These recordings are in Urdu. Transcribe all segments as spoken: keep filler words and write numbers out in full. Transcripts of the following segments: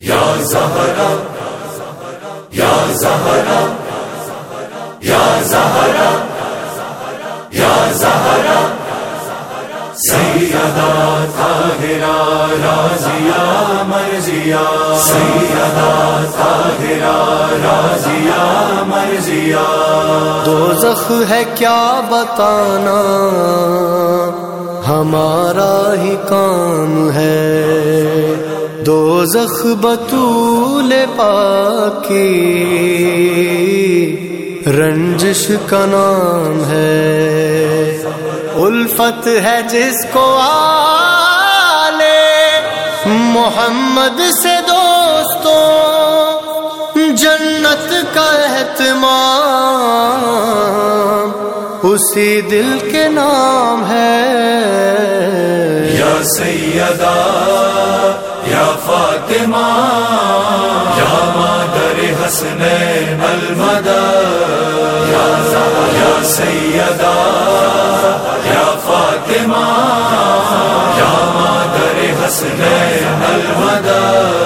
یا زہرا یا زہرا یا زہرا یا زہرا سیدہ طاہرہ رازیہ مرضیہ سیدہ طاہرہ رازیہ مرضیہ دوزخ ہے کیا بتانا ہمارا ہی کام ہے، دوزخ بطول پاک کی رنجش کا نام ہے، الفت ہے جس کو آلے محمد سے دوستوں جنت کا اہتمام اسی دل کے نام ہے۔ یا سیدہ یا فاطمہ یا مادر حسنین المدد یا سیدہ یا فاطمہ یا مادر حسنین المدد۔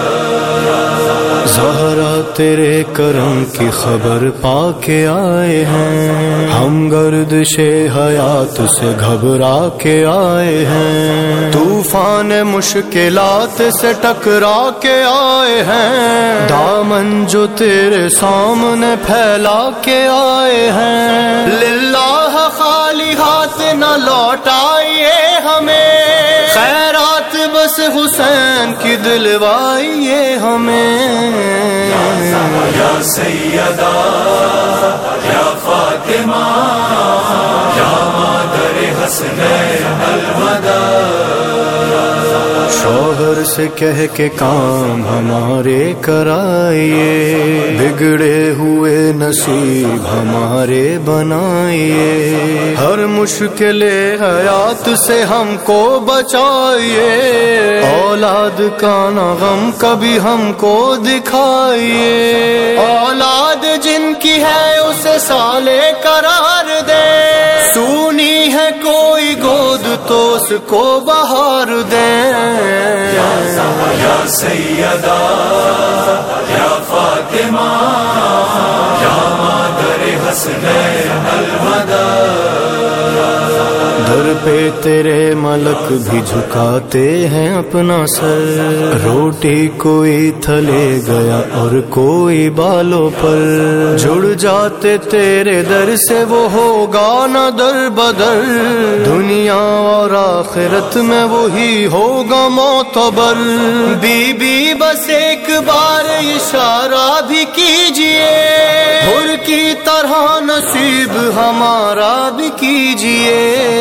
زہرا تیرے کرم کی خبر پا کے آئے ہیں، ہم گردش حیات سے گھبرا کے آئے ہیں، طوفان مشکلات سے ٹکرا کے آئے ہیں، دامن جو تیرے سامنے پھیلا کے آئے ہیں، للہ خالی ہاتھ نہ لوٹائیے ہمیں، خیرات بس حسین کی دلوائیے ہمیں۔ یا سیدہ یا فاطمہ یا مادر حسنین المدد۔ شوہر سے کہہ کے کام ہمارے کرائیے، بگڑے ہوئے نصیب ہمارے بنائیے، ہر مشکل حیات سے ہم کو بچائیے، اولاد کا نہ غم کبھی ہم کو دکھائیے، اولاد جن کی ہے اسے سالے قرار دے، سونی ہے کوئی گود تو اس کو بہار دیں۔ یا سیدہ یا فاطمہ یا مادر حسنین المدد۔ در پہ تیرے ملک بھی جھکاتے ہیں اپنا سر، روٹی کوئی تھلے گیا اور کوئی بالوں پر، جڑ جاتے تیرے در سے وہ ہوگا نہ در بدر، دنیا اور آخرت میں وہی ہوگا معتبر۔ بی بی بس ایک بار اشارہ بھی کیجئے، حر کی طرح نصیب ہمارا بھی کیجئے۔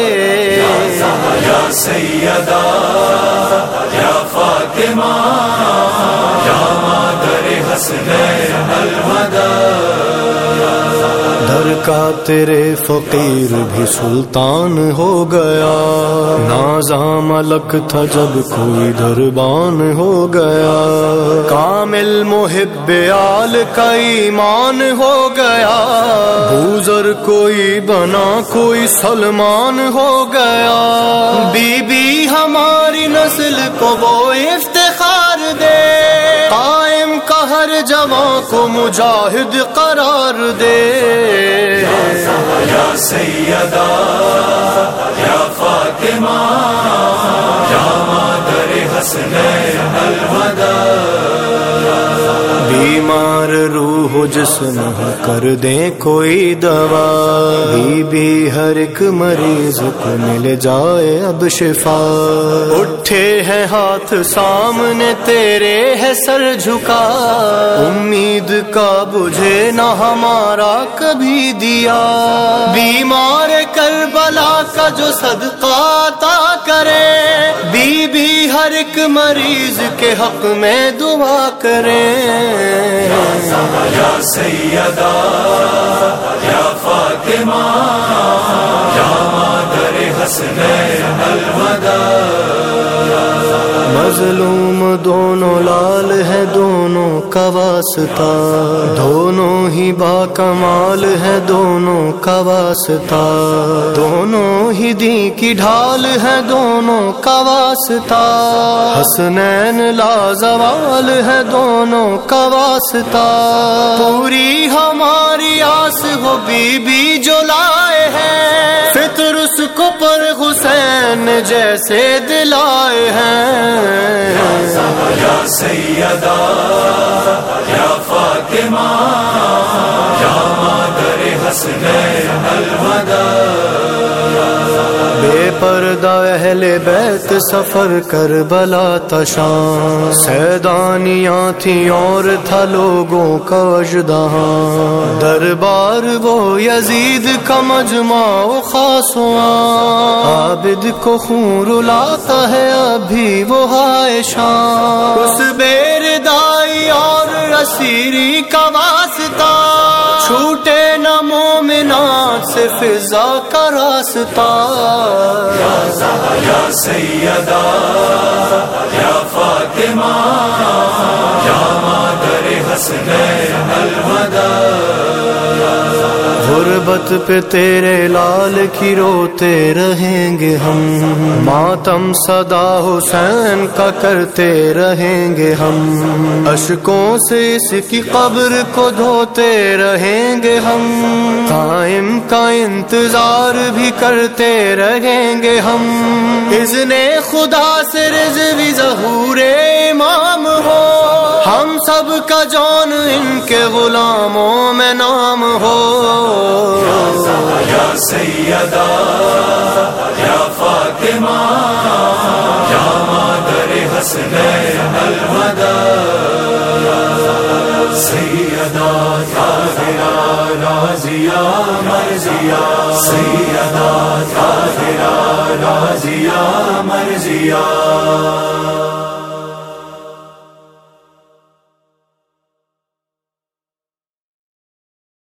یا سیدہ یا فاطمہ یا مادر حسنین المدد۔ در کا تیرے فقیر بھی سلطان ہو گیا، نازاں ملک تھا جب کوئی دربان ہو گیا، کامل محب آل کا ایمان ہو گیا، بوزر کوئی بنا کوئی سلمان ہو گیا، بی بی ہماری نسل کو وہ افتخار دے، قائم کا ہر جوان کو مجاہد قرار دے۔ یا سیدہ یا فاطمہ یا مادر حسنین المدد۔ بیمار روح و جسم کر دیں کوئی دوا، بی بی ہر ایک مریض کو مل جائے اب شفا، اٹھے ہیں ہاتھ سامنے تیرے ہے سر جھکا، امید کا بجھے نہ ہمارا کبھی دیا، بیمار کربلا کا جو صدقہ عطا کرے، بی بی ہر ایک مریض کے حق میں دعا کریں۔ یا سیدہ یا فاطمہ یا مادر حسنین المدد۔ مظلوم دونوں لال ہے دونوں کا واسطہ، دونوں ہی با کمال ہے دونوں کا واسطہ، دونوں ہی دین کی ڈھال ہے دونوں کا واسطہ، حسنین لازوال ہے دونوں کا واسطہ، پوری ہماری آس ہو بی بی جو لائے ہیں، فطر اس کو پر حسین جیسے دلائے ہیں، یا سیدہ یا فاطمہ یا مادر حسنین الوداع، بے پردہ اہل بیت سفر کربلا تشاں، سیدانیاں تھیں اور تھا لوگوں کا اژدہاں، دربار وہ یزید کا مجمع و خاصواں، عابد کو خون رلاتا ہے ابھی وہ ہائے شان، اس بے ردائی اور اسیری کا واسطہ، چھوٹے نہ مومنات سے فضا کا راستہ، یا سیدہ یا فاطمہ یا مادر حسنین الوداع، غربت پہ تیرے لال کی روتے رہیں گے ہم، ماتم صدا حسین کا کرتے رہیں گے ہم، اشکوں سے اس کی قبر کو دھوتے رہیں گے ہم، قائم کا انتظار بھی کرتے رہیں گے ہم، اذن خدا سے رضوی ظہور امام ہو، ہم سب کا جان ان کے غلاموں میں نام ہو، یا سیدہ یا فاطمہ یا مادر حسنین الوداع، سیدہ طاہرہ راضیہ مرضیہ، سیدہ طاہرہ راضیہ مرضیہ۔